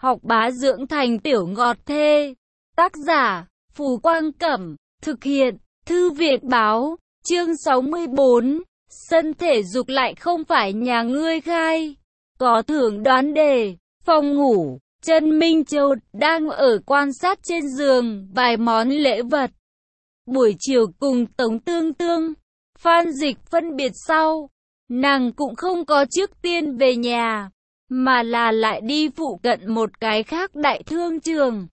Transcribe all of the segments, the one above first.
học bá dưỡng thành tiểu ngọt thê. Tác giả, Phù Quang Cẩm, thực hiện, Thư viện Báo, chương 64, sân thể dục lại không phải nhà ngươi khai. Có thưởng đoán đề, phòng ngủ, Trần Minh Châu đang ở quan sát trên giường vài món lễ vật. Buổi chiều cùng Tống Tương Tương, Phan Dịch phân biệt sau, nàng cũng không có trước tiên về nhà, mà là lại đi phụ cận một cái khác đại thương trường.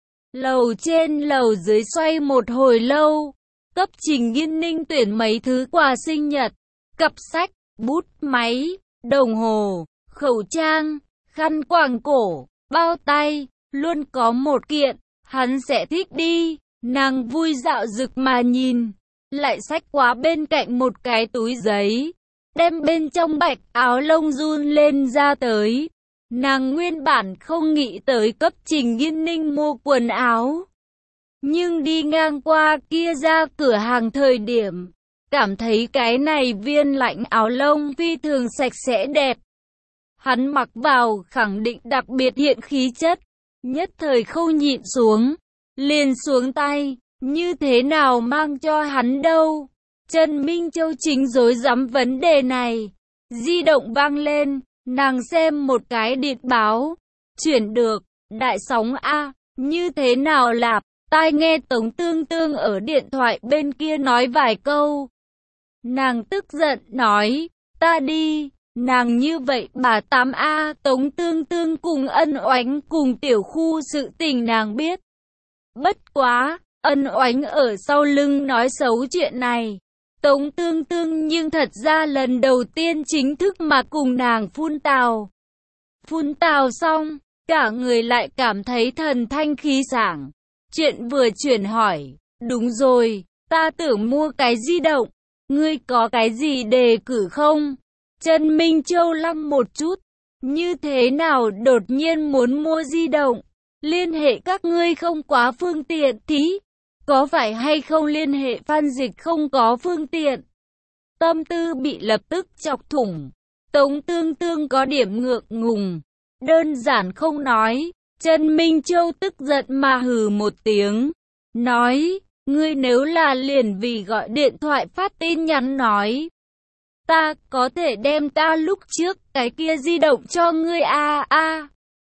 Lầu trên lầu dưới xoay một hồi lâu, cấp Trình Nghiên Ninh tuyển mấy thứ quà sinh nhật, cặp sách, bút, máy, đồng hồ, khẩu trang, khăn quàng cổ, bao tay, luôn có một kiện, hắn sẽ thích đi. Nàng vui dạo dực mà nhìn, lại xách quá bên cạnh một cái túi giấy, đem bên trong bạch áo lông run lên ra tới. Nàng nguyên bản không nghĩ tới cấp Trình Nghiên Ninh mua quần áo, nhưng đi ngang qua kia ra cửa hàng thời điểm, cảm thấy cái này viên lãnh áo lông phi thường sạch sẽ đẹp. Hắn mặc vào khẳng định đặc biệt hiện khí chất, nhất thời không nhịn xuống, liền xuống tay, như thế nào mang cho hắn đâu. Trần Minh Châu chính rối rắm vấn đề này. Di động vang lên, nàng xem một cái điện báo, chuyển được, đại sóng A, như thế nào lạp, tai nghe Tống Tương Tương ở điện thoại bên kia nói vài câu. Nàng tức giận nói, ta đi. Nàng như vậy bà 8A, Tống Tương Tương cùng Ân Oánh cùng tiểu khu sự tình nàng biết. Bất quá, Ân Oánh ở sau lưng nói xấu chuyện này. Tống Tương Tương nhưng thật ra lần đầu tiên chính thức mà cùng nàng phun tào. Phun tào xong, cả người lại cảm thấy thần thanh khí sảng. Chuyện vừa chuyển hỏi, đúng rồi, ta tưởng mua cái di động, ngươi có cái gì đề cử không? Trần Minh Châu lăng một chút, như thế nào đột nhiên muốn mua di động? Liên hệ các ngươi không quá phương tiện thí, có phải hay không liên hệ Phan Dịch không có phương tiện? Tâm tư bị lập tức chọc thủng, Tống Tương Tương có điểm ngượng ngùng, đơn giản không nói. Trần Minh Châu tức giận mà hừ một tiếng, nói, ngươi nếu là liền vì gọi điện thoại phát tin nhắn nói, ta có thể đem ta lúc trước cái kia di động cho ngươi a.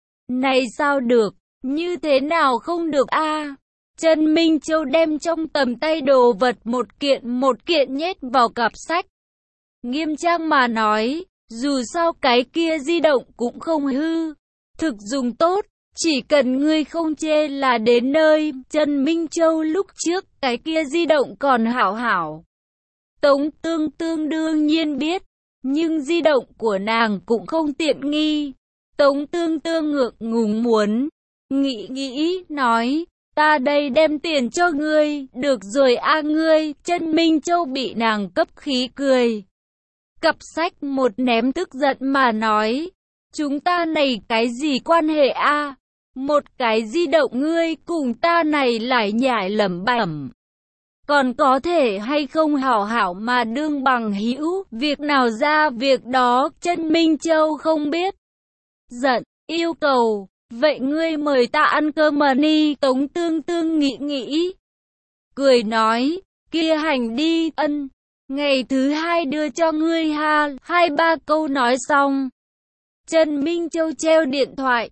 Này sao được, như thế nào không được a? Trần Minh Châu đem trong tầm tay đồ vật một kiện nhét vào cặp sách. Nghiêm trang mà nói, dù sao cái kia di động cũng không hư, thực dùng tốt, chỉ cần ngươi không chê là đến nơi. Trần Minh Châu lúc trước cái kia di động còn hảo hảo. Tống Tương Tương đương nhiên biết, nhưng di động của nàng cũng không tiện nghi. Tống Tương Tương ngượng ngùng muốn, nghĩ, nói, ta đây đem tiền cho ngươi, được rồi a ngươi. Trần Minh Châu bị nàng cấp khí cười. Cặp sách một ném tức giận mà nói, chúng ta này cái gì quan hệ a? Một cái di động ngươi cùng ta này lại nhải lẩm bẩm. Còn có thể hay không hảo hảo mà đương bằng hữu, việc nào ra việc đó. Trần Minh Châu không biết. Giận, yêu cầu, vậy ngươi mời ta ăn cơm mà đi. Tống Tương Tương nghĩ, cười nói, kia hành đi. Ân, ngày thứ hai đưa cho ngươi ha. 2-3 câu nói xong, Trần Minh Châu treo điện thoại,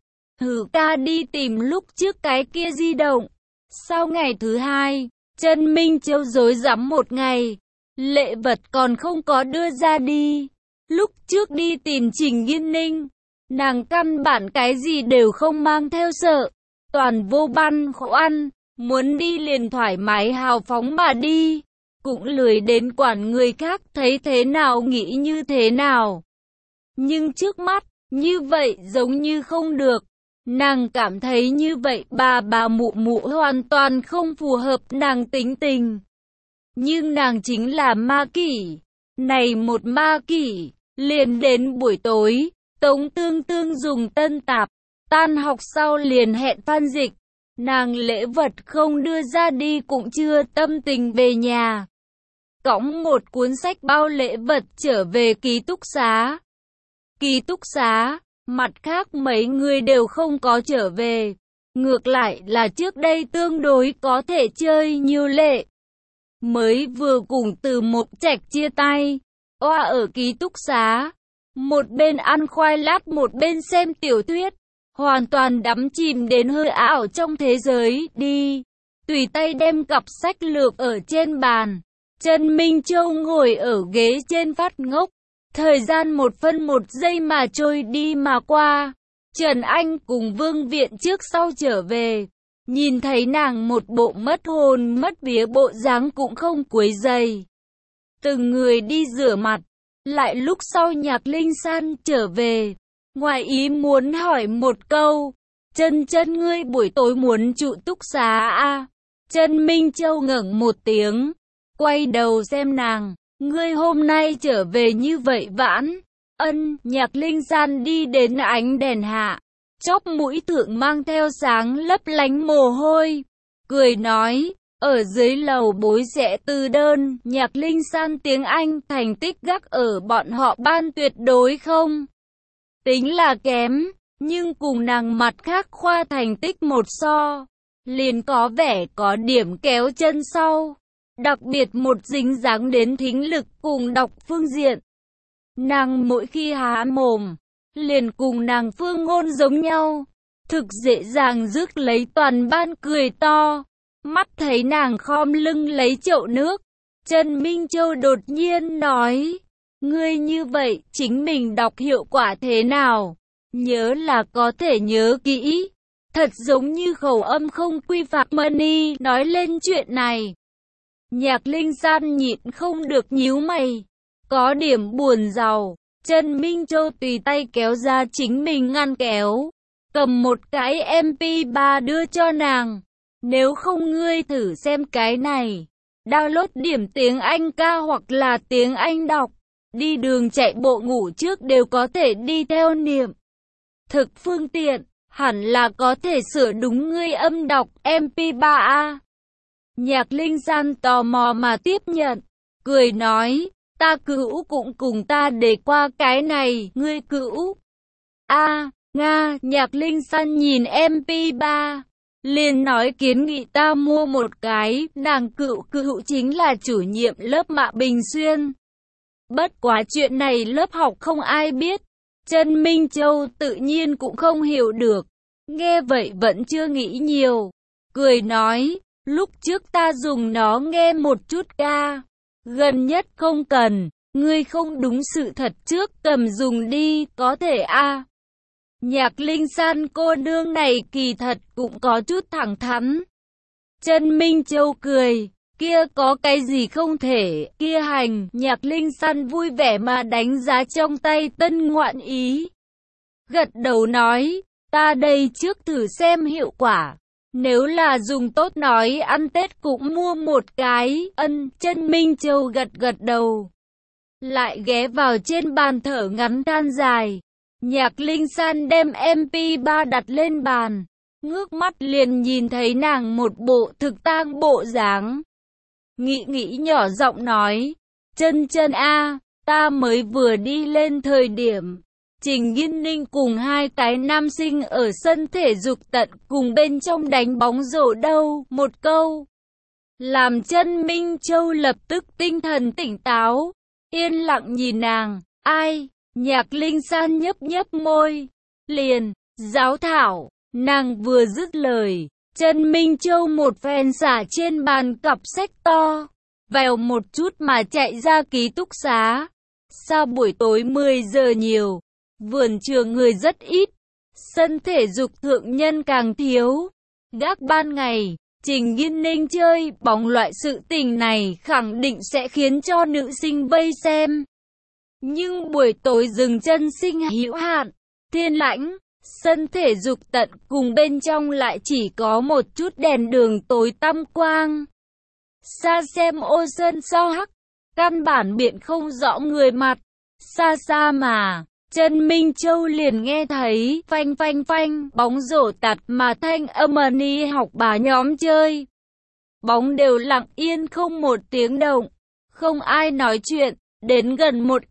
ca đi tìm lúc trước cái kia di động. Sau ngày thứ hai, Trần Minh Châu rối rắm một ngày, lễ vật còn không có đưa ra đi. Lúc trước đi tìm Trình Nghiên Ninh, nàng căn bản cái gì đều không mang theo sợ, toàn vô băn khoăn, muốn đi liền thoải mái hào phóng mà đi, cũng lười đến quản người khác thấy thế nào nghĩ như thế nào. Nhưng trước mắt, như vậy giống như không được. Nàng cảm thấy như vậy bà mụ hoàn toàn không phù hợp nàng tính tình. Nhưng nàng chính là ma kỷ. Này một ma kỷ, liền đến buổi tối, Tống Tương Tương dùng tân tạp, tan học sau liền hẹn Phan Dịch. Nàng lễ vật không đưa ra đi cũng chưa tâm tình về nhà. Cõng một cuốn sách bao lễ vật trở về ký túc xá. Ký túc xá, Mặt khác mấy người đều không có trở về. Ngược lại là trước đây tương đối có thể chơi Như Lệ. Mới vừa cùng Từ Mộc Trạch chia tay, oa ở ký túc xá. Một bên ăn khoai lát một bên xem tiểu thuyết. Hoàn toàn đắm chìm đến hư ảo trong thế giới đi. Tùy tay đem cặp sách lược ở trên bàn. Trần Minh Châu ngồi ở ghế trên phát ngốc. Thời gian 1 phân 1 giây mà trôi đi mà qua. Trần Anh cùng Vương Viện trước sau trở về. Nhìn thấy nàng một bộ mất hồn mất vía bộ dáng cũng không quấy rầy. Từng người đi rửa mặt. Lại lúc sau Nhạc Linh San trở về. Ngoài ý muốn hỏi một câu. Chân ngươi buổi tối muốn trụ túc xá à? Trần Minh Châu ngẩng một tiếng. Quay đầu xem nàng. Ngươi hôm nay trở về như vậy vãn. Nhạc Linh San đi đến ánh đèn hạ. Chóp mũi thượng mang theo sáng lấp lánh mồ hôi. Cười nói, ở dưới lầu bối sẽ từ đơn. Nhạc Linh San tiếng Anh thành tích gác ở bọn họ ban tuyệt đối không tính là kém. Nhưng cùng nàng mặt khác khoa thành tích một so. Liền có vẻ có điểm kéo chân sau. Đặc biệt một dính dáng đến thính lực cùng đọc phương diện. Nàng mỗi khi há mồm, liền cùng nàng Phương Ngôn giống nhau. Thực dễ dàng rước lấy toàn ban cười to. Mắt thấy nàng khom lưng lấy chậu nước. Trần Minh Châu đột nhiên nói. Ngươi như vậy, chính mình đọc hiệu quả thế nào? Nhớ là có thể nhớ kỹ. Thật giống như khẩu âm không quy phạm Money nói lên chuyện này. Nhạc Linh San nhịn không được nhíu mày. Có điểm buồn rầu. Trần Minh Châu tùy tay kéo ra chính mình ngăn kéo. Cầm một cái MP3 đưa cho nàng. Nếu không ngươi thử xem cái này. Download điểm tiếng Anh ca hoặc là tiếng Anh đọc. Đi đường chạy bộ ngủ trước đều có thể đi theo niệm. Thực phương tiện, hẳn là có thể sửa đúng ngươi âm đọc MP3A. Nhạc Linh San tò mò mà tiếp nhận. Cười nói, ta cữu cũng cùng ta để qua cái này, ngươi cữu. Nga, Nhạc Linh San nhìn MP3. Liền nói kiến nghị ta mua một cái, nàng cữu chính là chủ nhiệm lớp Mạ Bình Xuyên. Bất quá chuyện này lớp học không ai biết. Trần Minh Châu tự nhiên cũng không hiểu được. Nghe vậy vẫn chưa nghĩ nhiều. Cười nói, lúc trước ta dùng nó nghe một chút ca. Gần nhất không cần, ngươi không đúng sự thật trước cầm dùng đi, có thể a. Nhạc Linh San cô nương này kỳ thật cũng có chút thẳng thắn. Trần Minh Châu cười, kia có cái gì không thể, kia hành. Nhạc Linh San vui vẻ mà đánh giá trong tay tân ngoạn ý. Gật đầu nói, ta đây trước thử xem hiệu quả. Nếu là dùng tốt nói ăn Tết cũng mua một cái. Trần Minh Châu gật đầu. Lại ghé vào trên bàn thở ngắn than dài. Nhạc Linh San đem MP3 đặt lên bàn. Ngước mắt liền nhìn thấy nàng một bộ thực tang bộ dáng. Nghĩ nhỏ giọng nói. Chân a, ta mới vừa đi lên thời điểm. Trình Nghiên Ninh cùng hai cái nam sinh ở sân thể dục tận cùng bên trong đánh bóng rổ đâu. Một câu. Làm Trần Minh Châu lập tức tinh thần tỉnh táo. Yên lặng nhìn nàng. Ai? Nhạc Linh San nhấp môi. Liền. Giáo thảo. Nàng vừa dứt lời. Trần Minh Châu một phen xả trên bàn cặp sách to. Vèo một chút mà chạy ra ký túc xá. Sao buổi tối 10 giờ nhiều. Vườn trường người rất ít. Sân thể dục thượng nhân càng thiếu. Gác ban ngày. Trình Nghiên Ninh chơi bóng loại sự tình này khẳng định sẽ khiến cho nữ sinh vây xem. Nhưng buổi tối dừng chân sinh hữu hạn. Thiên lãnh. Sân thể dục tận cùng bên trong lại chỉ có một chút đèn đường tối tăm quang. Xa xem ô sơn sao hắc. Căn bản biện không rõ người mặt. Xa mà. Trần Minh Châu liền nghe thấy phanh, bóng rổ tạt mà thanh âm ni học bà nhóm chơi. Bóng đều lặng yên không một tiếng động. Không ai nói chuyện. Đến gần một ít,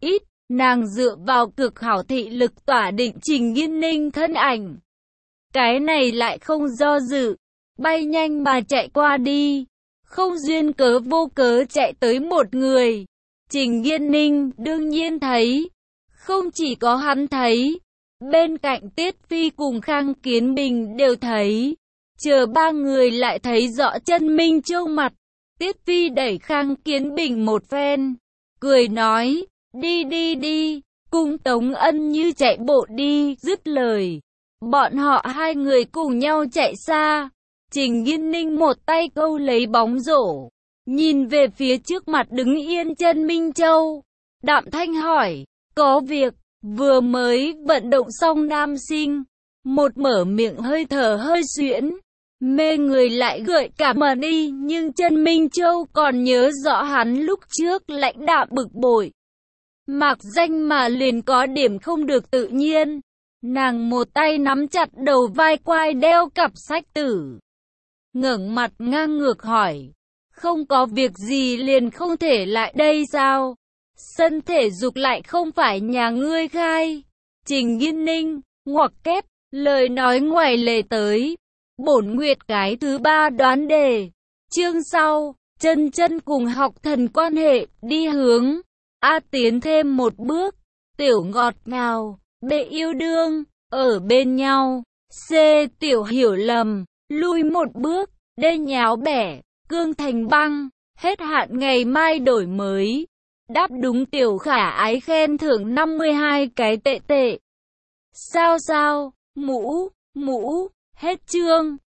Nàng dựa vào cực hảo thị lực tỏa định Trình Nghiên Ninh thân ảnh. Cái này lại không do dự, bay nhanh mà chạy qua đi. Không duyên cớ vô cớ chạy tới một người. Trình Nghiên Ninh đương nhiên thấy. Không chỉ có hắn thấy. Bên cạnh Tiết Phi cùng Khang Kiến Bình đều thấy. Chờ ba người lại thấy rõ chân Minh Châu mặt. Tiết Phi đẩy Khang Kiến Bình một phen. Cười nói, đi đi đi, cùng Tống Ân Như chạy bộ đi, dứt lời. Bọn họ hai người cùng nhau chạy xa. Trình Nghiên Ninh một tay câu lấy bóng rổ. Nhìn về phía trước mặt đứng yên chân Minh Châu. Đạm thanh hỏi, có việc, vừa mới vận động xong nam sinh. Một mở miệng hơi thở hơi xuyễn. Mê người lại gợi cảm mà đi, nhưng chân Minh Châu còn nhớ rõ hắn lúc trước lãnh đạm bực bội. Mạc danh mà liền có điểm không được tự nhiên. Nàng một tay nắm chặt đầu vai quai đeo cặp sách tử. Ngẩng mặt ngang ngược hỏi. Không có việc gì liền không thể lại đây sao? Sân thể dục lại không phải nhà ngươi khai. Trình Nghiên Ninh, ngoặc kép, lời nói ngoài lề tới. Bổn nguyệt cái thứ 3 đoán đề. Chương sau, chân chân cùng học thần quan hệ, đi hướng. A tiến thêm một bước. Tiểu ngọt ngào, B yêu đương, ở bên nhau. C tiểu hiểu lầm, lui một bước. D nháo bẻ, cương thành băng. Hết hạn ngày mai đổi mới. Đáp đúng tiểu khả ái khen thưởng 52 cái tệ tệ. Sao, mũ, hết chương.